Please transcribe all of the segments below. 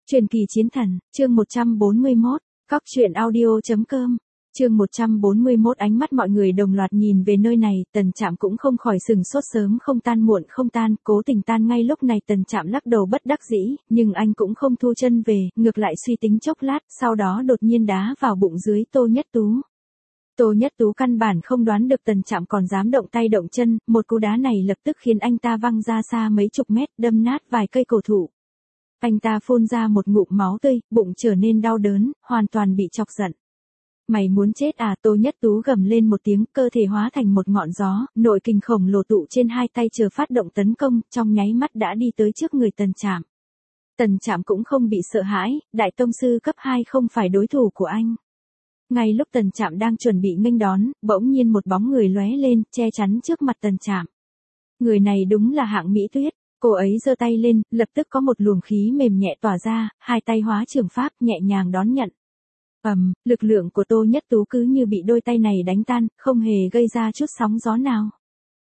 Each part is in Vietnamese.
Truyền kỳ chiến thần, chương 141, Cóc truyện audio.com, chương 141. Ánh mắt mọi người đồng loạt nhìn về nơi này, Tần Trạm cũng không khỏi sừng sốt, sớm không tan muộn không tan, cố tình tan ngay lúc này. Tần Trạm lắc đầu bất đắc dĩ, nhưng anh cũng không thu chân về, ngược lại suy tính chốc lát, sau đó đột nhiên đá vào bụng dưới Tô Nhất Tú. Tô Nhất Tú căn bản không đoán được Tần Trạm còn dám động tay động chân, một cú đá này lập tức khiến anh ta văng ra xa mấy chục mét, đâm nát vài cây cổ thụ. Anh ta phun ra một ngụm máu tươi, bụng trở nên đau đớn, hoàn toàn bị chọc giận. Mày muốn chết à? Tô Nhất Tú gầm lên một tiếng, cơ thể hóa thành một ngọn gió, nội kình khổng lồ tụ trên hai tay chờ phát động tấn công, trong nháy mắt đã đi tới trước người Tần Trạm. Tần Trạm cũng không bị sợ hãi, đại tông sư cấp 2 không phải đối thủ của anh. Ngay lúc Tần Trạm đang chuẩn bị nghênh đón, bỗng nhiên một bóng người lóe lên, che chắn trước mặt Tần Trạm. Người này đúng là Hạng Mỹ Tuyết. Cô ấy giơ tay lên, lập tức có một luồng khí mềm nhẹ tỏa ra, hai tay hóa trường pháp nhẹ nhàng đón nhận. Lực lượng của Tô Nhất Tú cứ như bị đôi tay này đánh tan, không hề gây ra chút sóng gió nào.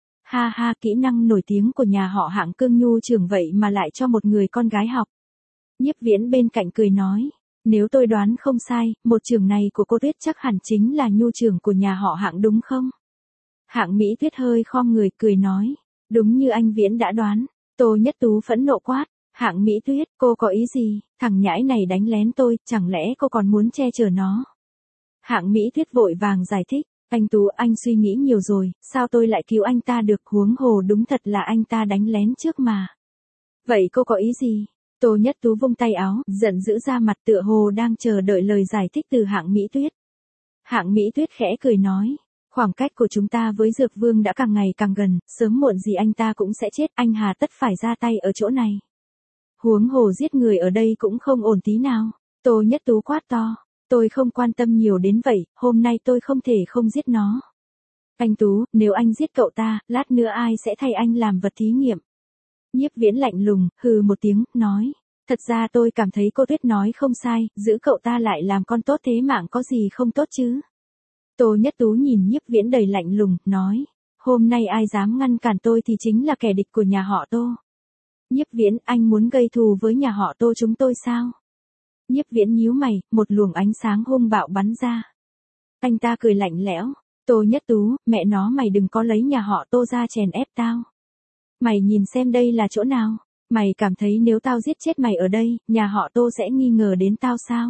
Ha ha, kỹ năng nổi tiếng của nhà họ Hạng Cương Nhu Trường vậy mà lại cho một người con gái học. Nhiếp Viễn bên cạnh cười nói, nếu tôi đoán không sai, một trường này của cô Tuyết chắc hẳn chính là Nhu Trường của nhà họ Hạng đúng không? Hạng Mỹ Tuyết hơi khom người cười nói, đúng như anh Viễn đã đoán. Tô Nhất Tú phẫn nộ quát, Hạng Mỹ Tuyết, cô có ý gì? Thằng nhãi này đánh lén tôi, chẳng lẽ cô còn muốn che chở nó? Hạng Mỹ Tuyết vội vàng giải thích, anh Tú, anh suy nghĩ nhiều rồi, sao tôi lại cứu anh ta được, huống hồ đúng thật là anh ta đánh lén trước mà. Vậy cô có ý gì? Tô Nhất Tú vung tay áo, giận dữ ra mặt, tựa hồ đang chờ đợi lời giải thích từ Hạng Mỹ Tuyết. Hạng Mỹ Tuyết khẽ cười nói, khoảng cách của chúng ta với Dược Vương đã càng ngày càng gần, sớm muộn gì anh ta cũng sẽ chết, anh hà tất phải ra tay ở chỗ này. Huống hồ giết người ở đây cũng không ổn tí nào. Tô Nhất Tú quát to, tôi không quan tâm nhiều đến vậy, hôm nay tôi không thể không giết nó. Anh Tú, nếu anh giết cậu ta, lát nữa ai sẽ thay anh làm vật thí nghiệm? Nhiếp Viễn lạnh lùng, hừ một tiếng, nói, thật ra tôi cảm thấy cô Tuyết nói không sai, giữ cậu ta lại làm con tốt thế mạng có gì không tốt chứ? Tô Nhất Tú nhìn Nhiếp Viễn đầy lạnh lùng, nói, hôm nay ai dám ngăn cản tôi thì chính là kẻ địch của nhà họ Tô. Nhiếp Viễn, anh muốn gây thù với nhà họ Tô chúng tôi sao? Nhiếp Viễn nhíu mày, một luồng ánh sáng hung bạo bắn ra. Anh ta cười lạnh lẽo, Tô Nhất Tú, mẹ nó mày đừng có lấy nhà họ Tô ra chèn ép tao. Mày nhìn xem đây là chỗ nào? Mày cảm thấy nếu tao giết chết mày ở đây, nhà họ Tô sẽ nghi ngờ đến tao sao?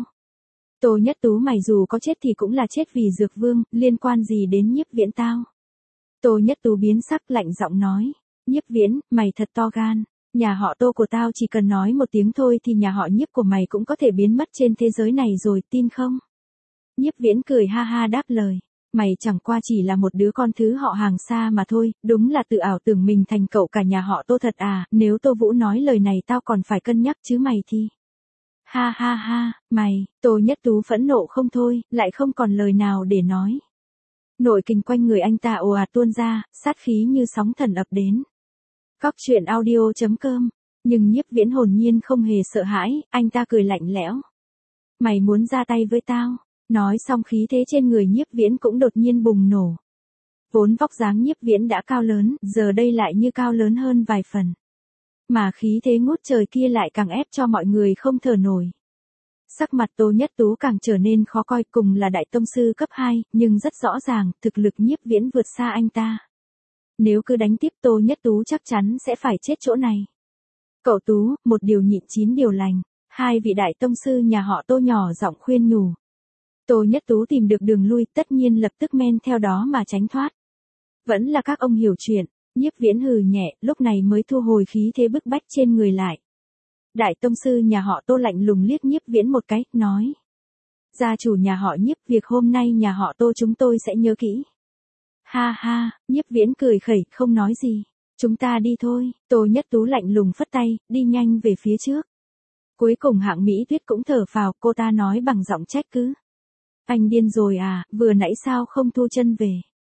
Tô Nhất Tú, mày dù có chết thì cũng là chết vì Dược Vương, liên quan gì đến Nhiếp Viễn tao? Tô Nhất Tú biến sắc, lạnh giọng nói, Nhiếp Viễn, mày thật to gan, nhà họ Tô của tao chỉ cần nói một tiếng thôi thì nhà họ Nhiếp của mày cũng có thể biến mất trên thế giới này rồi, tin không? Nhiếp Viễn cười ha ha đáp lời, mày chẳng qua chỉ là một đứa con thứ họ hàng xa mà thôi, đúng là tự ảo tưởng mình thành cậu cả nhà họ Tô thật à, nếu Tô Vũ nói lời này tao còn phải cân nhắc chứ mày thì... Ha ha ha, mày, Tô Nhất Tú phẫn nộ không thôi, lại không còn lời nào để nói. Nội kình quanh người anh ta ồ ạt tuôn ra, sát khí như sóng thần ập đến. Cóc truyện audio.com, nhưng Nhiếp Viễn hồn nhiên không hề sợ hãi, anh ta cười lạnh lẽo. Mày muốn ra tay với tao? Nói xong khí thế trên người Nhiếp Viễn cũng đột nhiên bùng nổ. Vốn vóc dáng Nhiếp Viễn đã cao lớn, giờ đây lại như cao lớn hơn vài phần. Mà khí thế ngút trời kia lại càng ép cho mọi người không thở nổi. Sắc mặt Tô Nhất Tú càng trở nên khó coi, cùng là đại tông sư cấp 2, nhưng rất rõ ràng, thực lực Nhiếp Viễn vượt xa anh ta. Nếu cứ đánh tiếp Tô Nhất Tú chắc chắn sẽ phải chết chỗ này. Cậu Tú, một điều nhịn 9 điều lành, hai vị đại tông sư nhà họ Tô nhỏ giọng khuyên nhủ. Tô Nhất Tú tìm được đường lui, tất nhiên lập tức men theo đó mà tránh thoát. Vẫn là các ông hiểu chuyện. Nhiếp Viễn hừ nhẹ, lúc này mới thu hồi khí thế bức bách trên người lại. Đại tông sư nhà họ Tô lạnh lùng liếc Nhiếp Viễn một cái, nói. Gia chủ nhà họ Nhiếp, việc hôm nay nhà họ Tô chúng tôi sẽ nhớ kỹ. Ha ha, Nhiếp Viễn cười khẩy, không nói gì. Chúng ta đi thôi. Tô Nhất Tú lạnh lùng phất tay, đi nhanh về phía trước. Cuối cùng Hạng Mỹ Tuyết cũng thở phào, cô ta nói bằng giọng trách cứ. Anh điên rồi à, vừa nãy sao không thu chân về?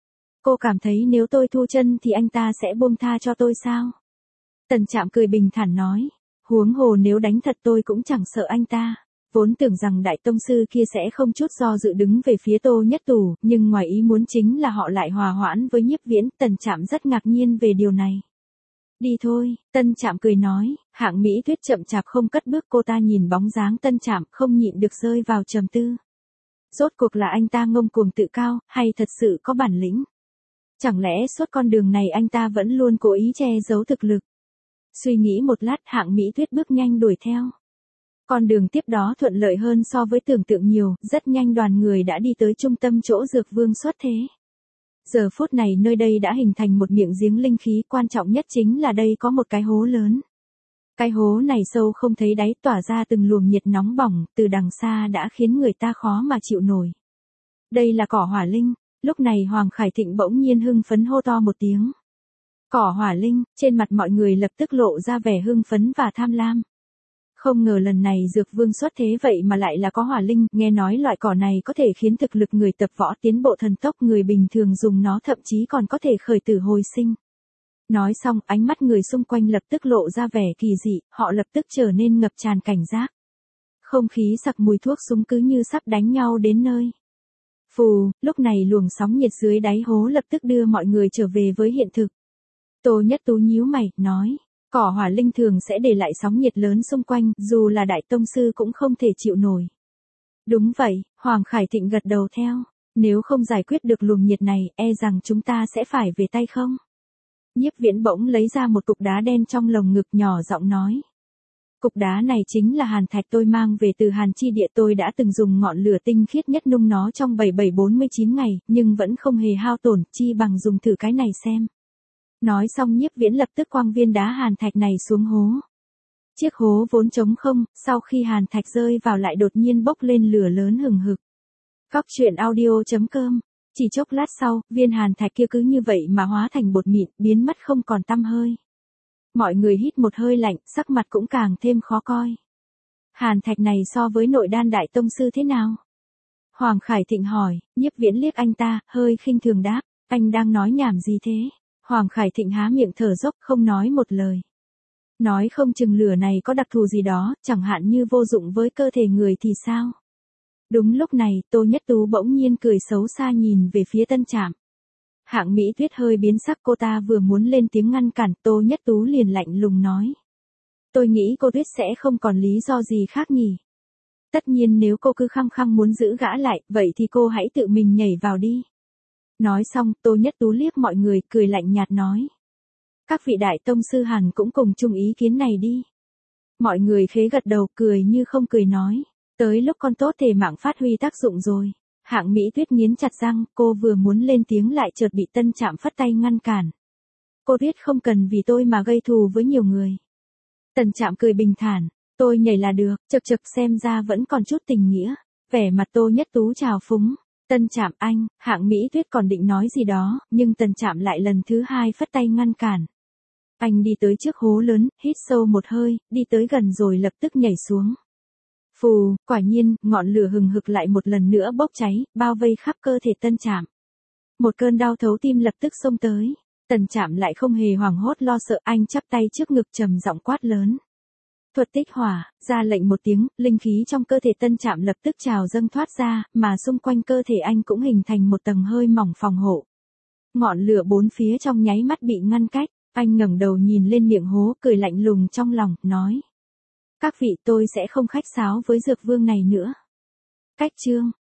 Cô cảm thấy nếu tôi thu chân thì anh ta sẽ buông tha cho tôi sao? Tần Trạm cười bình thản nói, huống hồ nếu đánh thật tôi cũng chẳng sợ anh ta. Vốn tưởng rằng đại tông sư kia sẽ không chút do dự đứng về phía Tô Nhất Tú, nhưng ngoài ý muốn chính là họ lại hòa hoãn với Nhiếp Viễn, Tần Trạm rất ngạc nhiên về điều này. Đi thôi, Tân Trạm cười nói, Hạng Mỹ Tuyết chậm chạp không cất bước, cô ta nhìn bóng dáng Tân Trạm không nhịn được rơi vào trầm tư. Rốt cuộc là anh ta ngông cuồng tự cao, hay thật sự có bản lĩnh? Chẳng lẽ suốt con đường này anh ta vẫn luôn cố ý che giấu thực lực? Suy nghĩ một lát, Hạng Mỹ Tuyết bước nhanh đuổi theo. Con đường tiếp đó thuận lợi hơn so với tưởng tượng nhiều, rất nhanh đoàn người đã đi tới trung tâm chỗ Dược Vương xuất thế. Giờ phút này nơi đây đã hình thành một miệng giếng linh khí, quan trọng nhất chính là đây có một cái hố lớn. Cái hố này sâu không thấy đáy, tỏa ra từng luồng nhiệt nóng bỏng, từ đằng xa đã khiến người ta khó mà chịu nổi. Đây là cỏ hỏa linh. Lúc này Hoàng Khải Thịnh bỗng nhiên hưng phấn hô to một tiếng. Cỏ hỏa linh, trên mặt mọi người lập tức lộ ra vẻ hưng phấn và tham lam. Không ngờ lần này Dược Vương xuất thế vậy mà lại là có hỏa linh, nghe nói loại cỏ này có thể khiến thực lực người tập võ tiến bộ thần tốc, người bình thường dùng nó thậm chí còn có thể khởi tử hồi sinh. Nói xong, ánh mắt người xung quanh lập tức lộ ra vẻ kỳ dị, họ lập tức trở nên ngập tràn cảnh giác. Không khí sặc mùi thuốc súng cứ như sắp đánh nhau đến nơi. Phù, lúc này luồng sóng nhiệt dưới đáy hố lập tức đưa mọi người trở về với hiện thực. Tô Nhất Tú nhíu mày, nói, cỏ hỏa linh thường sẽ để lại sóng nhiệt lớn xung quanh, dù là đại tông sư cũng không thể chịu nổi. Đúng vậy, Hoàng Khải Thịnh gật đầu theo, nếu không giải quyết được luồng nhiệt này, e rằng chúng ta sẽ phải về tay không? Nhiếp Viễn bỗng lấy ra một cục đá đen trong lồng ngực, nhỏ giọng nói. Cục đá này chính là hàn thạch tôi mang về từ Hàn Chi Địa, tôi đã từng dùng ngọn lửa tinh khiết nhất nung nó trong 7749 ngày, nhưng vẫn không hề hao tổn, chi bằng dùng thử cái này xem. Nói xong Nhiếp Viễn lập tức quăng viên đá hàn thạch này xuống hố. Chiếc hố vốn trống không, sau khi hàn thạch rơi vào lại đột nhiên bốc lên lửa lớn hừng hực. Cóc truyện audio.com. Chỉ chốc lát sau, viên hàn thạch kia cứ như vậy mà hóa thành bột mịn, biến mất không còn tăm hơi. Mọi người hít một hơi lạnh, sắc mặt cũng càng thêm khó coi. Hàn thạch này so với nội đan đại tông sư thế nào? Hoàng Khải Thịnh hỏi, Nhiếp Viễn liếc anh ta, hơi khinh thường đáp, anh đang nói nhảm gì thế? Hoàng Khải Thịnh há miệng thở dốc, không nói một lời. Nói không chừng lửa này có đặc thù gì đó, chẳng hạn như vô dụng với cơ thể người thì sao? Đúng lúc này, Tô Nhất Tú bỗng nhiên cười xấu xa nhìn về phía Tân Trạm. Hạng Mỹ Tuyết hơi biến sắc, cô ta vừa muốn lên tiếng ngăn cản, Tô Nhất Tú liền lạnh lùng nói. Tôi nghĩ cô Tuyết sẽ không còn lý do gì khác nhỉ. Tất nhiên nếu cô cứ khăng khăng muốn giữ gã lại, vậy thì cô hãy tự mình nhảy vào đi. Nói xong, Tô Nhất Tú liếc mọi người, cười lạnh nhạt nói. Các vị đại tông sư hẳn cũng cùng chung ý kiến này đi. Mọi người khế gật đầu, cười như không cười nói. Tới lúc con tốt thể mạng phát huy tác dụng rồi. Hạng Mỹ Tuyết nghiến chặt răng, cô vừa muốn lên tiếng lại chợt bị Tân Trạm phất tay ngăn cản. Cô Tuyết không cần vì tôi mà gây thù với nhiều người. Tân Trạm cười bình thản, tôi nhảy là được, chật chật xem ra vẫn còn chút tình nghĩa. Vẻ mặt Tô Nhất Tú trào phúng. Tân Trạm anh, Hạng Mỹ Tuyết còn định nói gì đó, nhưng Tân Trạm lại lần thứ hai phất tay ngăn cản. Anh đi tới trước hố lớn, hít sâu một hơi, đi tới gần rồi lập tức nhảy xuống. Phù, quả nhiên, ngọn lửa hừng hực lại một lần nữa bốc cháy, bao vây khắp cơ thể Tân Trạm. Một cơn đau thấu tim lập tức xông tới. Tân Trạm lại không hề hoảng hốt lo sợ, anh chắp tay trước ngực trầm giọng quát lớn. Thuật tích hỏa, ra lệnh một tiếng, linh khí trong cơ thể Tân Trạm lập tức trào dâng thoát ra, mà xung quanh cơ thể anh cũng hình thành một tầng hơi mỏng phòng hộ. Ngọn lửa bốn phía trong nháy mắt bị ngăn cách, anh ngẩng đầu nhìn lên miệng hố, cười lạnh lùng trong lòng, nói. Các vị, tôi sẽ không khách sáo với Dược Vương này nữa. Cách chương.